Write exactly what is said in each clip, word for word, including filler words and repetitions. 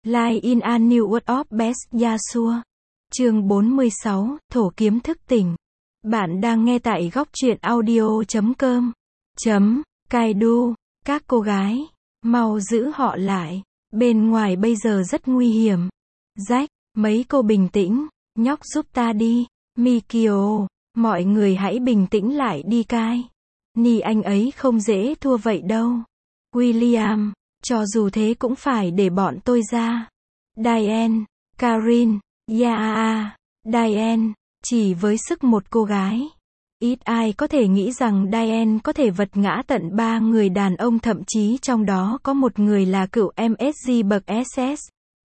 Live in a New World of Best Yasuo. Chương bốn mươi sáu, Thổ kiếm thức tỉnh. Bạn đang nghe tại góc truyện audio chấm com. Chấm, Kaido, các cô gái, mau giữ họ lại. Bên ngoài bây giờ rất nguy hiểm. Jack, mấy cô bình tĩnh, nhóc giúp ta đi. Mikio, mọi người hãy bình tĩnh lại đi Kai. Ni anh ấy không dễ thua vậy đâu. William, cho dù thế cũng phải để bọn tôi ra. Diane, Karin, Yaa, Diane, chỉ với sức một cô gái. Ít ai có thể nghĩ rằng Diane có thể vật ngã tận ba người đàn ông, thậm chí trong đó có một người là cựu em ét giê bậc ét ét.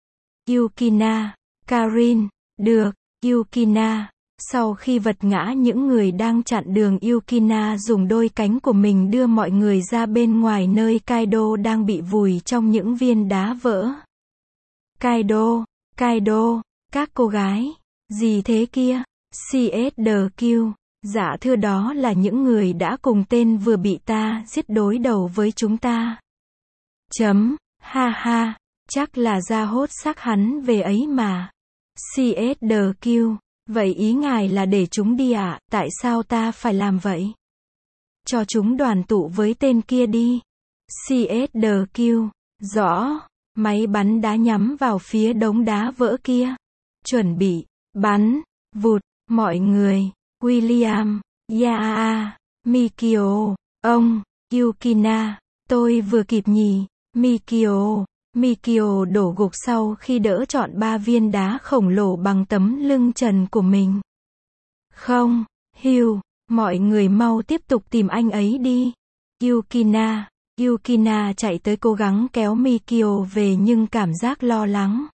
Yukina, Karin, được, Yukina. Sau khi vật ngã những người đang chặn đường, Yukina dùng đôi cánh của mình đưa mọi người ra bên ngoài nơi Kaido đang bị vùi trong những viên đá vỡ. Kaido, Kaido, các cô gái, gì thế kia? xê ét đê quy, dạ thưa, đó là những người đã cùng tên vừa bị ta giết đối đầu với chúng ta. Chấm, ha ha, chắc là ra hốt xác hắn về ấy mà. xê ét đê quy, vậy ý ngài là để chúng đi ạ, à? Tại sao ta phải làm vậy? Cho chúng đoàn tụ với tên kia đi. xê ét đê quy, rõ, máy bắn đá nhắm vào phía đống đá vỡ kia. Chuẩn bị, bắn, vụt, mọi người, William, Yaa, Mikio, ông, Yukina, tôi vừa kịp nhỉ, Mikio. Mikio đổ gục sau khi đỡ trọn ba viên đá khổng lồ bằng tấm lưng trần của mình. Không, Hugh, mọi người mau tiếp tục tìm anh ấy đi. Yukina, Yukina chạy tới cố gắng kéo Mikio về nhưng cảm giác lo lắng,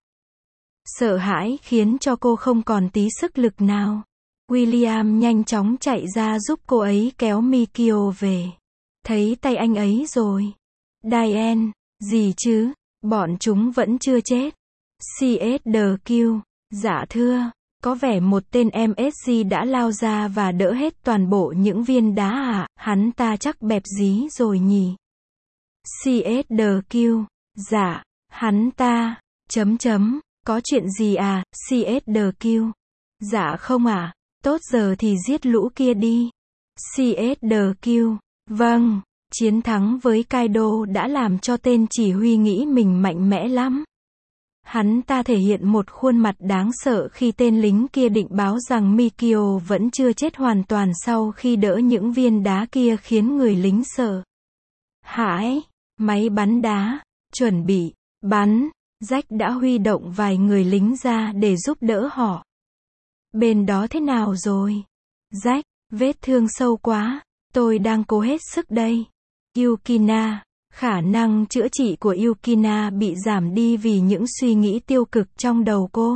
sợ hãi khiến cho cô không còn tí sức lực nào. William nhanh chóng chạy ra giúp cô ấy kéo Mikio về. Thấy tay anh ấy rồi. Diane, gì chứ? Bọn chúng vẫn chưa chết. xê ét đê quy, dạ thưa, có vẻ một tên em ét giê đã lao ra và đỡ hết toàn bộ những viên đá à, hắn ta chắc bẹp dí rồi nhỉ. xê ét đê quy, dạ, hắn ta, chấm chấm, có chuyện gì à, xê ét đê quy, dạ không à, tốt giờ thì giết lũ kia đi. xê ét đê quy, vâng. Chiến thắng với Kaido đã làm cho tên chỉ huy nghĩ mình mạnh mẽ lắm. Hắn ta thể hiện một khuôn mặt đáng sợ khi tên lính kia định báo rằng Mikio vẫn chưa chết hoàn toàn sau khi đỡ những viên đá kia, khiến người lính sợ hãi. Máy bắn đá, chuẩn bị, bắn. Jack đã huy động vài người lính ra để giúp đỡ họ. Bên đó thế nào rồi? Jack, vết thương sâu quá, tôi đang cố hết sức đây. Yukina, khả năng chữa trị của Yukina bị giảm đi vì những suy nghĩ tiêu cực trong đầu cô.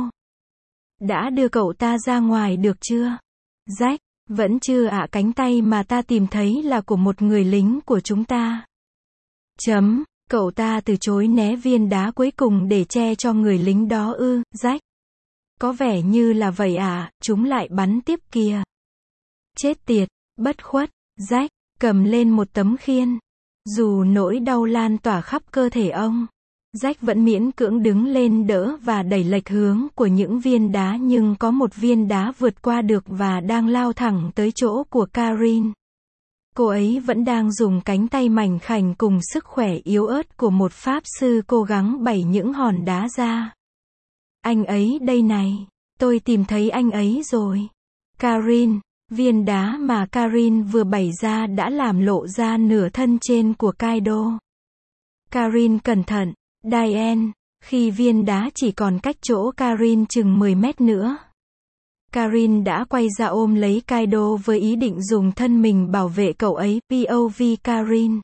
Đã đưa cậu ta ra ngoài được chưa? Jack, vẫn chưa ạ, cánh tay mà ta tìm thấy là của một người lính của chúng ta. Chấm, cậu ta từ chối né viên đá cuối cùng để che cho người lính đó ư, Jack? Có vẻ như là vậy à, chúng lại bắn tiếp kìa. Chết tiệt, bất khuất, Jack, cầm lên một tấm khiên. Dù nỗi đau lan tỏa khắp cơ thể ông, Jack vẫn miễn cưỡng đứng lên đỡ và đẩy lệch hướng của những viên đá, nhưng có một viên đá vượt qua được và đang lao thẳng tới chỗ của Karin. Cô ấy vẫn đang dùng cánh tay mảnh khảnh cùng sức khỏe yếu ớt của một pháp sư cố gắng bẩy những hòn đá ra. Anh ấy đây này, tôi tìm thấy anh ấy rồi. Karin. Viên đá mà Karin vừa bày ra đã làm lộ ra nửa thân trên của Kaido. Karin cẩn thận, Diane, khi viên đá chỉ còn cách chỗ Karin chừng mười mét nữa. Karin đã quay ra ôm lấy Kaido với ý định dùng thân mình bảo vệ cậu ấy. pê ô vê Karin.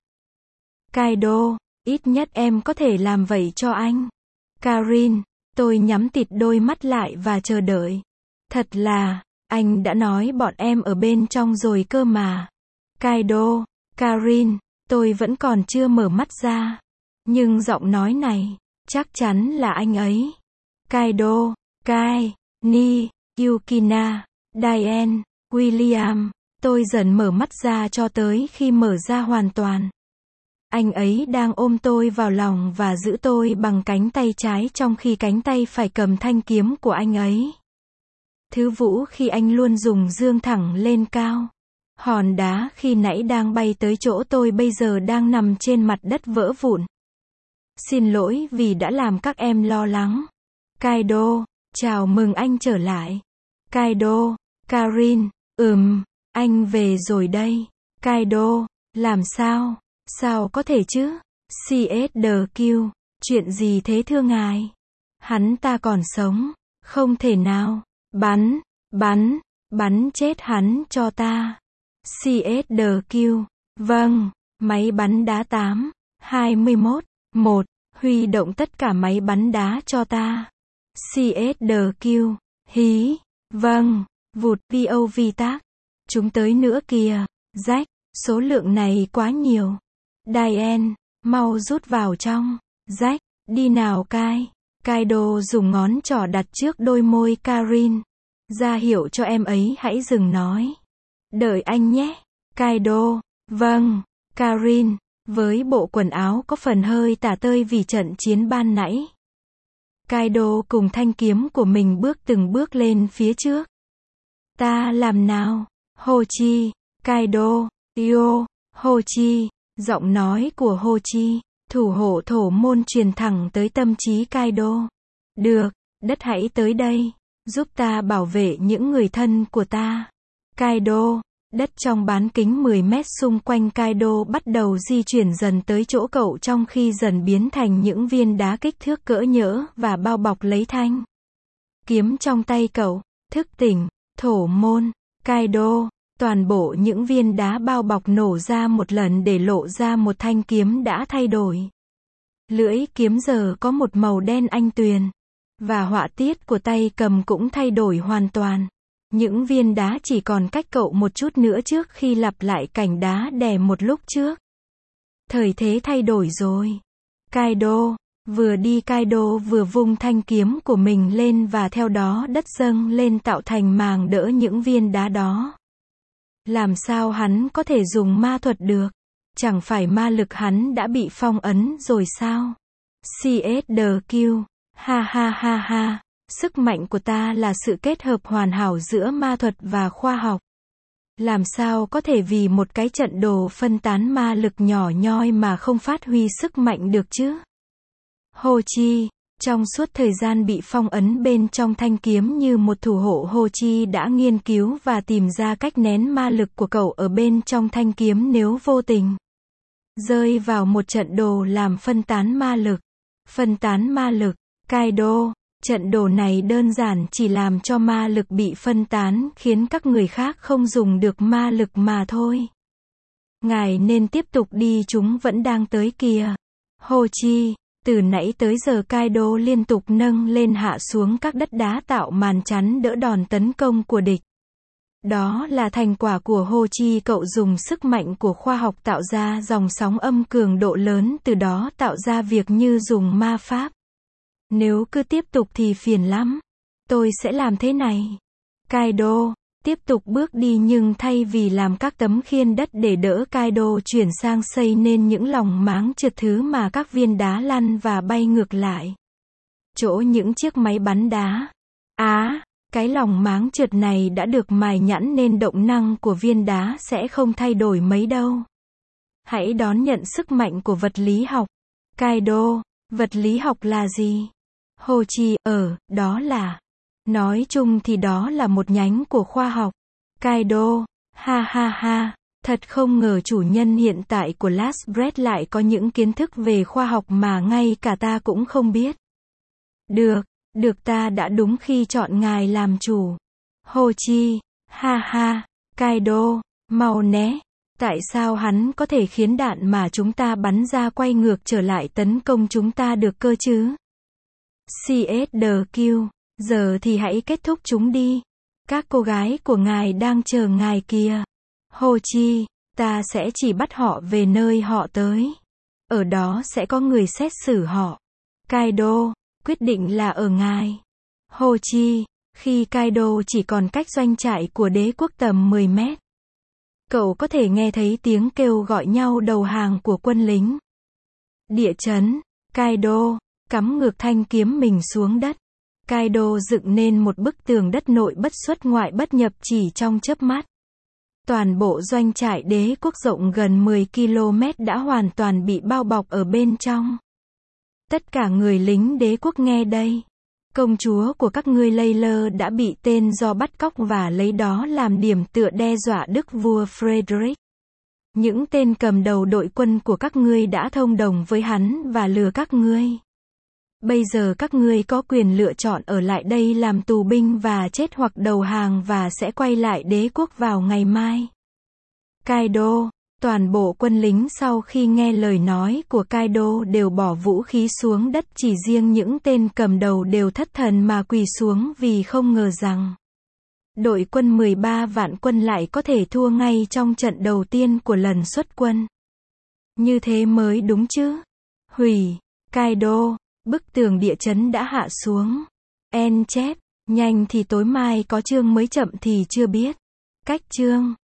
Kaido, ít nhất em có thể làm vậy cho anh. Karin, tôi nhắm tịt đôi mắt lại và chờ đợi. Thật là, anh đã nói bọn em ở bên trong rồi cơ mà. Kaido, Karin, tôi vẫn còn chưa mở mắt ra. Nhưng giọng nói này, chắc chắn là anh ấy. Kaido, Kai, Ni, Yukina, Diane, William, tôi dần mở mắt ra cho tới khi mở ra hoàn toàn. Anh ấy đang ôm tôi vào lòng và giữ tôi bằng cánh tay trái trong khi cánh tay phải cầm thanh kiếm của anh ấy. Thứ vũ khi anh luôn dùng dương thẳng lên cao. Hòn đá khi nãy đang bay tới chỗ tôi bây giờ đang nằm trên mặt đất vỡ vụn. Xin lỗi vì đã làm các em lo lắng. Kaido, chào mừng anh trở lại. Kaido, Karin, ừm, anh về rồi đây. Kaido, làm sao? Sao có thể chứ? xê ét đê quy, chuyện gì thế thưa ngài? Hắn ta còn sống, không thể nào. Bắn, bắn, bắn chết hắn cho ta. xê ét đê quy, vâng, máy bắn đá tám, hai mươi mốt, một, huy động tất cả máy bắn đá cho ta. xê ét đê quy, hí, vâng, vụt pê ô vê tác. Chúng tới nữa kìa, Jack, số lượng này quá nhiều. Diane, mau rút vào trong. Jack, đi nào Kai. Kaido dùng ngón trỏ đặt trước đôi môi Karin. Ra hiệu cho em ấy hãy dừng nói. Đợi anh nhé. Kaido, vâng, Karin, với bộ quần áo có phần hơi tả tơi vì trận chiến ban nãy. Kaido cùng thanh kiếm của mình bước từng bước lên phía trước. Ta làm nào? Hochi, Kaido, yo, Hochi, giọng nói của Hochi, thủ hộ thổ môn truyền thẳng tới tâm trí Kaido. Được, đất hãy tới đây, giúp ta bảo vệ những người thân của ta. Kaido, đất trong bán kính mười mét xung quanh Kaido bắt đầu di chuyển dần tới chỗ cậu trong khi dần biến thành những viên đá kích thước cỡ nhỡ và bao bọc lấy thanh kiếm trong tay cậu. Thức tỉnh, thổ môn, Kaido, toàn bộ những viên đá bao bọc nổ ra một lần để lộ ra một thanh kiếm đã thay đổi. Lưỡi kiếm giờ có một màu đen anh tuyền, và họa tiết của tay cầm cũng thay đổi hoàn toàn. Những viên đá chỉ còn cách cậu một chút nữa trước khi lặp lại cảnh đá đè một lúc trước. Thời thế thay đổi rồi. Kaido, vừa đi Kaido vừa vung thanh kiếm của mình lên và theo đó đất dâng lên tạo thành màng đỡ những viên đá đó. Làm sao hắn có thể dùng ma thuật được? Chẳng phải ma lực hắn đã bị phong ấn rồi sao? xê ét đê quy, ha ha ha ha, sức mạnh của ta là sự kết hợp hoàn hảo giữa ma thuật và khoa học. Làm sao có thể vì một cái trận đồ phân tán ma lực nhỏ nhoi mà không phát huy sức mạnh được chứ? Hochi, trong suốt thời gian bị phong ấn bên trong thanh kiếm như một thủ hộ, Hochi đã nghiên cứu và tìm ra cách nén ma lực của cậu ở bên trong thanh kiếm nếu vô tình rơi vào một trận đồ làm phân tán ma lực. Phân tán ma lực, Kaido, trận đồ này đơn giản chỉ làm cho ma lực bị phân tán khiến các người khác không dùng được ma lực mà thôi. Ngài nên tiếp tục đi, chúng vẫn đang tới kìa. Hochi, từ nãy tới giờ Kaido liên tục nâng lên hạ xuống các đất đá tạo màn chắn đỡ đòn tấn công của địch. Đó là thành quả của Hochi, cậu dùng sức mạnh của khoa học tạo ra dòng sóng âm cường độ lớn, từ đó tạo ra việc như dùng ma pháp. Nếu cứ tiếp tục thì phiền lắm. Tôi sẽ làm thế này. Kaido, tiếp tục bước đi nhưng thay vì làm các tấm khiên đất để đỡ, Kaido chuyển sang xây nên những lòng máng trượt thứ mà các viên đá lăn và bay ngược lại. Chỗ những chiếc máy bắn đá. Á, à, cái lòng máng trượt này đã được mài nhẵn nên động năng của viên đá sẽ không thay đổi mấy đâu. Hãy đón nhận sức mạnh của vật lý học. Kaido, vật lý học là gì? Hochi, ở, đó là. Nói chung thì đó là một nhánh của khoa học. Kaido, ha ha ha, thật không ngờ chủ nhân hiện tại của Last Breath lại có những kiến thức về khoa học mà ngay cả ta cũng không biết. Được, được, ta đã đúng khi chọn ngài làm chủ. Hochi, ha ha, Kaido, mau né. Tại sao hắn có thể khiến đạn mà chúng ta bắn ra quay ngược trở lại tấn công chúng ta được cơ chứ? xê ét đê quy, giờ thì hãy kết thúc chúng đi. Các cô gái của ngài đang chờ ngài kìa. Hochi, ta sẽ chỉ bắt họ về nơi họ tới. Ở đó sẽ có người xét xử họ. Kaido, quyết định là ở ngài. Hochi, khi Kaido chỉ còn cách doanh trại của đế quốc tầm mười mét. Cậu có thể nghe thấy tiếng kêu gọi nhau đầu hàng của quân lính. Địa chấn, Kaido, cắm ngược thanh kiếm mình xuống đất. Kaido dựng nên một bức tường đất nội bất xuất ngoại bất nhập chỉ trong chớp mắt. Toàn bộ doanh trại đế quốc rộng gần mười ki lô mét đã hoàn toàn bị bao bọc ở bên trong. Tất cả người lính đế quốc nghe đây. Công chúa của các ngươi Layla đã bị tên do bắt cóc và lấy đó làm điểm tựa đe dọa đức vua Frederick. Những tên cầm đầu đội quân của các ngươi đã thông đồng với hắn và lừa các ngươi. Bây giờ các ngươi có quyền lựa chọn ở lại đây làm tù binh và chết hoặc đầu hàng và sẽ quay lại đế quốc vào ngày mai. Kaido, toàn bộ quân lính sau khi nghe lời nói của Kaido đều bỏ vũ khí xuống đất, chỉ riêng những tên cầm đầu đều thất thần mà quỳ xuống vì không ngờ rằng đội quân mười ba vạn quân lại có thể thua ngay trong trận đầu tiên của lần xuất quân. Như thế mới đúng chứ. Hủy, Kaido, bức tường địa chấn đã hạ xuống. En chép, nhanh thì tối mai có chương mới, chậm thì chưa biết. Cách chương.